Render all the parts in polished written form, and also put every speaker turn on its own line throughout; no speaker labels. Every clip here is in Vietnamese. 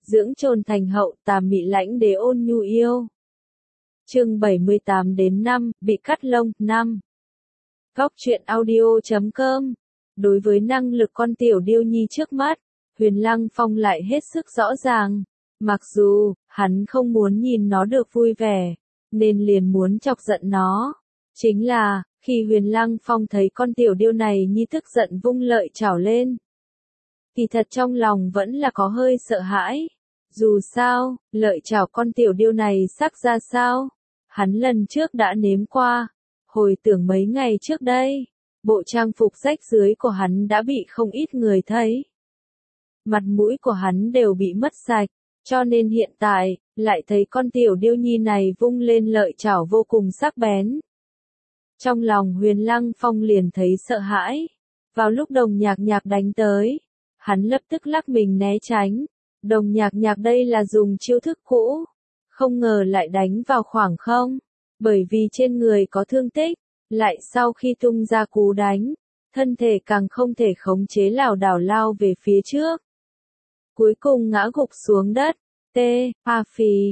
dưỡng trồn thành hậu, tà mị lãnh đế ôn nhu yêu. Chương 78-5, bị cắt lông, 5. Góc truyện audio.com. Đối với năng lực con tiểu điêu nhi trước mắt, Huyền Lăng Phong lại hết sức rõ ràng. Mặc dù, hắn không muốn nhìn nó được vui vẻ, nên liền muốn chọc giận nó. Chính là, khi Huyền Lăng Phong thấy con tiểu điêu này nhi tức giận vung lợi chảo lên, thì thật trong lòng vẫn là có hơi sợ hãi. Dù sao, lợi chảo con tiểu điêu này sắc ra sao? Hắn lần trước đã nếm qua. Hồi tưởng mấy ngày trước đây, bộ trang phục rách rưới của hắn đã bị không ít người thấy. Mặt mũi của hắn đều bị mất sạch, cho nên hiện tại, lại thấy con tiểu điêu nhi này vung lên lợi chảo vô cùng sắc bén. Trong lòng Huyền Lăng Phong liền thấy sợ hãi. Vào lúc Đồng Nhạc Nhạc đánh tới, hắn lập tức lắc mình né tránh. Đồng Nhạc Nhạc đây là dùng chiêu thức cũ, không ngờ lại đánh vào khoảng không, bởi vì trên người có thương tích, lại sau khi tung ra cú đánh, thân thể càng không thể khống chế lảo đảo lao về phía trước. Cuối cùng ngã gục xuống đất, a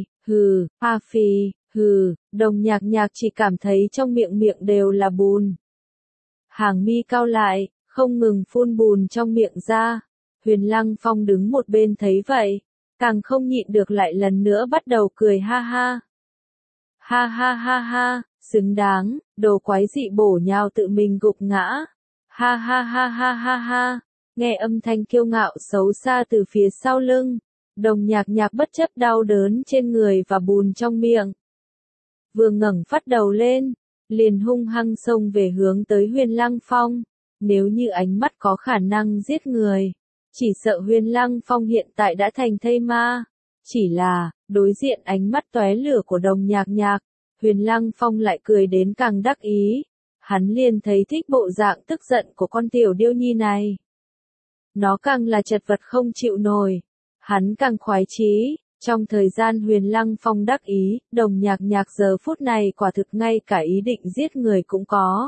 phì, hừ, Đồng Nhạc Nhạc chỉ cảm thấy trong miệng đều là bùn. Hàng mi cau lại, không ngừng phun bùn trong miệng ra. Huyền Lăng Phong đứng một bên thấy vậy, càng không nhịn được lại lần nữa bắt đầu cười ha ha. Ha ha ha ha, xứng đáng, đồ quái dị bổ nhào tự mình gục ngã. Ha ha ha ha ha ha, nghe âm thanh kiêu ngạo xấu xa từ phía sau lưng, Đồng Nhạc Nhạc bất chấp đau đớn trên người và bùn trong miệng. Vừa ngẩng phát đầu lên, liền hung hăng xông về hướng tới Huyền Lăng Phong. Nếu như ánh mắt có khả năng giết người, chỉ sợ Huyền Lăng Phong hiện tại đã thành thây ma. Chỉ là, đối diện ánh mắt tóe lửa của Đồng Nhạc Nhạc, Huyền Lăng Phong lại cười đến càng đắc ý. Hắn liền thấy thích bộ dạng tức giận của con tiểu điêu nhi này. Nó càng là chật vật không chịu nổi, hắn càng khoái chí. Trong thời gian Huyền Lăng Phong đắc ý, Đồng Nhạc Nhạc giờ phút này quả thực ngay cả ý định giết người cũng có.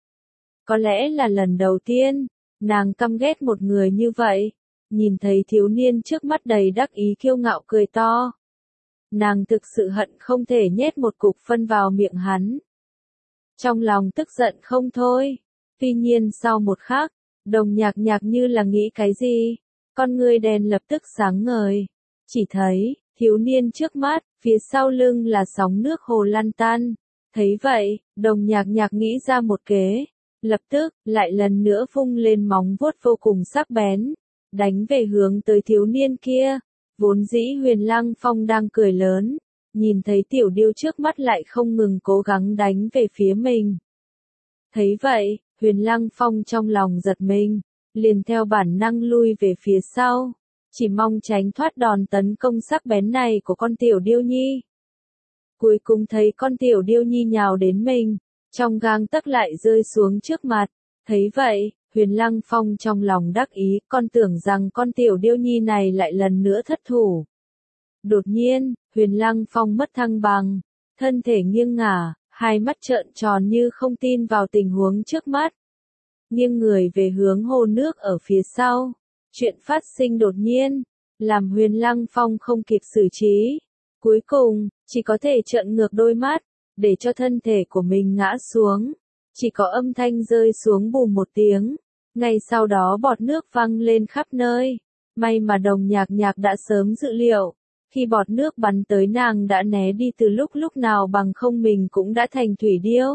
Có lẽ là lần đầu tiên, nàng căm ghét một người như vậy. Nhìn thấy thiếu niên trước mắt đầy đắc ý kiêu ngạo cười to, nàng thực sự hận không thể nhét một cục phân vào miệng hắn. Trong lòng tức giận không thôi. Tuy nhiên sau một khắc, Đồng Nhạc Nhạc như là nghĩ cái gì, con ngươi đèn lập tức sáng ngời. Chỉ thấy, thiếu niên trước mắt, phía sau lưng là sóng nước hồ lăn tăn. Thấy vậy, Đồng Nhạc Nhạc nghĩ ra một kế, lập tức, lại lần nữa vung lên móng vuốt vô cùng sắc bén, đánh về hướng tới thiếu niên kia. Vốn dĩ Huyền Lăng Phong đang cười lớn, nhìn thấy tiểu điêu trước mắt lại không ngừng cố gắng đánh về phía mình. Thấy vậy, Huyền Lăng Phong trong lòng giật mình, liền theo bản năng lui về phía sau, chỉ mong tránh thoát đòn tấn công sắc bén này của con tiểu điêu nhi. Cuối cùng thấy con tiểu điêu nhi nhào đến mình, trong gang tấc lại rơi xuống trước mặt. Thấy vậy, Huyền Lăng Phong trong lòng đắc ý, con tưởng rằng con tiểu điêu nhi này lại lần nữa thất thủ. Đột nhiên, Huyền Lăng Phong mất thăng bằng, thân thể nghiêng ngả, hai mắt trợn tròn như không tin vào tình huống trước mắt. Nghiêng người về hướng hồ nước ở phía sau. Chuyện phát sinh đột nhiên, làm Huyền Lăng Phong không kịp xử trí. Cuối cùng, chỉ có thể trợn ngược đôi mắt, để cho thân thể của mình ngã xuống. Chỉ có âm thanh rơi xuống bùm một tiếng. Ngay sau đó bọt nước văng lên khắp nơi. May mà Đồng Nhạc Nhạc đã sớm dự liệu. Khi bọt nước bắn tới nàng đã né đi từ lúc nào, bằng không mình cũng đã thành thủy điêu.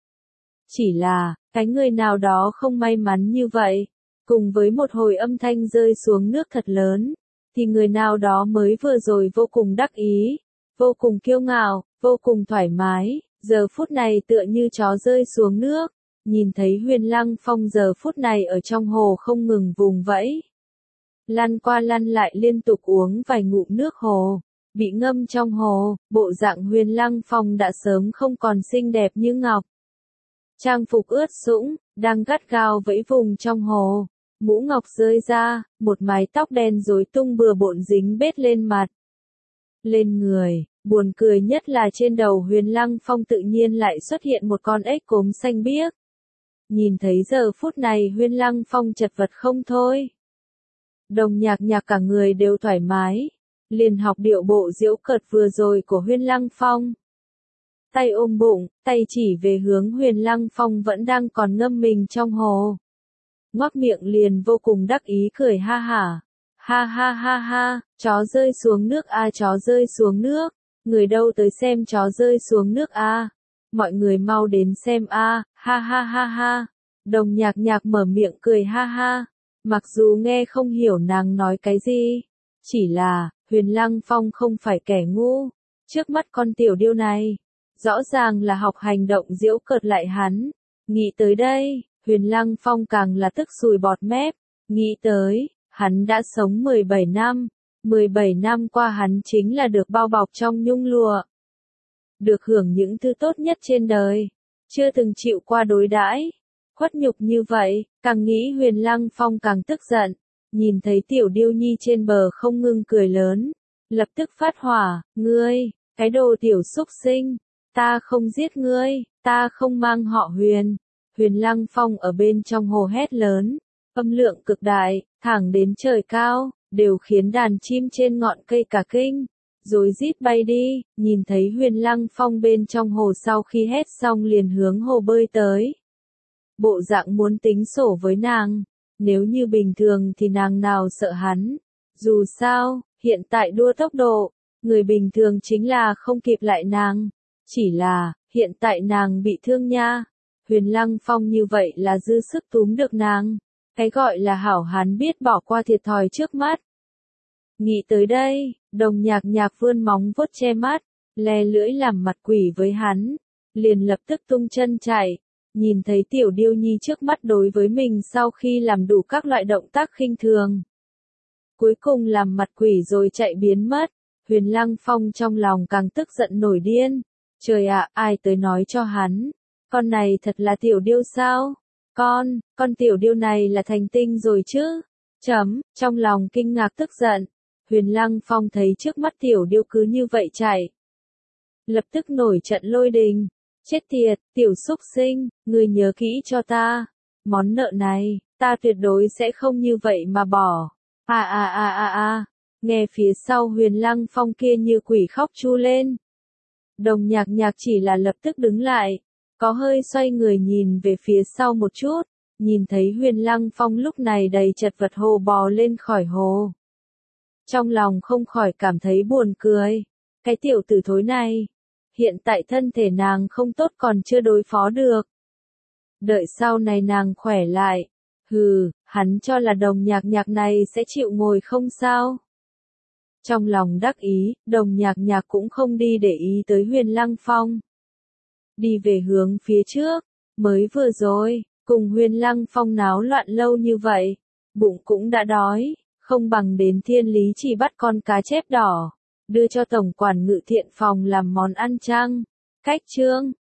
Chỉ là, cái người nào đó không may mắn như vậy. Cùng với một hồi âm thanh rơi xuống nước thật lớn, thì người nào đó mới vừa rồi vô cùng đắc ý, vô cùng kiêu ngạo, vô cùng thoải mái, giờ phút này tựa như chó rơi xuống nước. Nhìn thấy Huyền Lăng Phong giờ phút này ở trong hồ không ngừng vùng vẫy, lăn qua lăn lại liên tục uống vài ngụm nước hồ, bị ngâm trong hồ, bộ dạng Huyền Lăng Phong đã sớm không còn xinh đẹp như ngọc. Trang phục ướt sũng, đang gắt gao vẫy vùng trong hồ, mũ ngọc rơi ra, một mái tóc đen rối tung bừa bộn dính bết lên mặt, lên người. Buồn cười nhất là trên đầu Huyền Lăng Phong tự nhiên lại xuất hiện một con ếch cốm xanh biếc. Nhìn thấy giờ phút này Huyền Lăng Phong chật vật không thôi. Đồng Nhạc Nhạc cả người đều thoải mái, liền học điệu bộ giễu cợt vừa rồi của Huyền Lăng Phong. Tay ôm bụng, tay chỉ về hướng Huyền Lăng Phong vẫn đang còn ngâm mình trong hồ. Ngoác miệng liền vô cùng đắc ý cười ha hả. Ha ha ha ha, chó rơi xuống nước a, chó rơi xuống nước. Người đâu tới xem chó rơi xuống nước a. Mọi người mau đến xem a, ha ha ha ha. Đồng Nhạc Nhạc mở miệng cười ha ha. Mặc dù nghe không hiểu nàng nói cái gì. Chỉ là, Huyền Lăng Phong không phải kẻ ngu. Trước mắt con tiểu điêu này, rõ ràng là học hành động giễu cợt lại hắn. Nghĩ tới đây, Huyền Lăng Phong càng là tức sùi bọt mép. Nghĩ tới, hắn đã sống 17 năm. 17 năm qua hắn chính là được bao bọc trong nhung lụa. Được hưởng những thứ tốt nhất trên đời. Chưa từng chịu qua đối đãi khuất nhục như vậy, càng nghĩ Huyền Lăng Phong càng tức giận. Nhìn thấy tiểu điêu nhi trên bờ không ngưng cười lớn. Lập tức phát hỏa, ngươi, cái đồ tiểu xúc sinh. Ta không giết ngươi, ta không mang họ Huyền. Huyền Lăng Phong ở bên trong hồ hét lớn. Âm lượng cực đại, thẳng đến trời cao, đều khiến đàn chim trên ngọn cây cả kinh. Rồi rít bay đi, nhìn thấy Huyền Lăng Phong bên trong hồ sau khi hét xong liền hướng hồ bơi tới. Bộ dạng muốn tính sổ với nàng. Nếu như bình thường thì nàng nào sợ hắn. Dù sao, hiện tại đua tốc độ, người bình thường chính là không kịp lại nàng. Chỉ là, hiện tại nàng bị thương nha. Huyền Lăng Phong như vậy là dư sức túm được nàng. Cái gọi là hảo hán biết bỏ qua thiệt thòi trước mắt. Nghĩ tới đây, Đồng Nhạc Nhạc vươn móng vuốt che mắt, le lưỡi làm mặt quỷ với hắn. Liền lập tức tung chân chạy. Nhìn thấy tiểu điêu nhi trước mắt đối với mình sau khi làm đủ các loại động tác khinh thường. Cuối cùng làm mặt quỷ rồi chạy biến mất. Huyền Lăng Phong trong lòng càng tức giận nổi điên. Trời ạ, ai tới nói cho hắn. Con này thật là tiểu điêu sao? Con tiểu điêu này là thành tinh rồi chứ? Trong lòng kinh ngạc tức giận. Huyền Lăng Phong thấy trước mắt tiểu điêu cứ như vậy chạy. Lập tức nổi trận lôi đình. Chết tiệt, tiểu xúc sinh, ngươi nhớ kỹ cho ta. Món nợ này, ta tuyệt đối sẽ không như vậy mà bỏ. Nghe phía sau Huyền Lăng Phong kia như quỷ khóc chu lên. Đồng Nhạc Nhạc chỉ là lập tức đứng lại. Có hơi xoay người nhìn về phía sau một chút. Nhìn thấy Huyền Lăng Phong lúc này đầy chật vật hồ bò lên khỏi hồ. Trong lòng không khỏi cảm thấy buồn cười. Cái tiểu tử thối này. Hiện tại thân thể nàng không tốt còn chưa đối phó được. Đợi sau này nàng khỏe lại. Hắn cho là Đồng Nhạc Nhạc này sẽ chịu ngồi không sao. Trong lòng đắc ý, Đồng Nhạc Nhạc cũng không đi để ý tới Huyền Lăng Phong. Đi về hướng phía trước, mới vừa rồi, cùng Huyền Lăng Phong náo loạn lâu như vậy. Bụng cũng đã đói, không bằng đến Thiên Lý Chỉ bắt con cá chép đỏ. Đưa cho tổng quản ngự thiện phòng làm món ăn chăng? Cách chương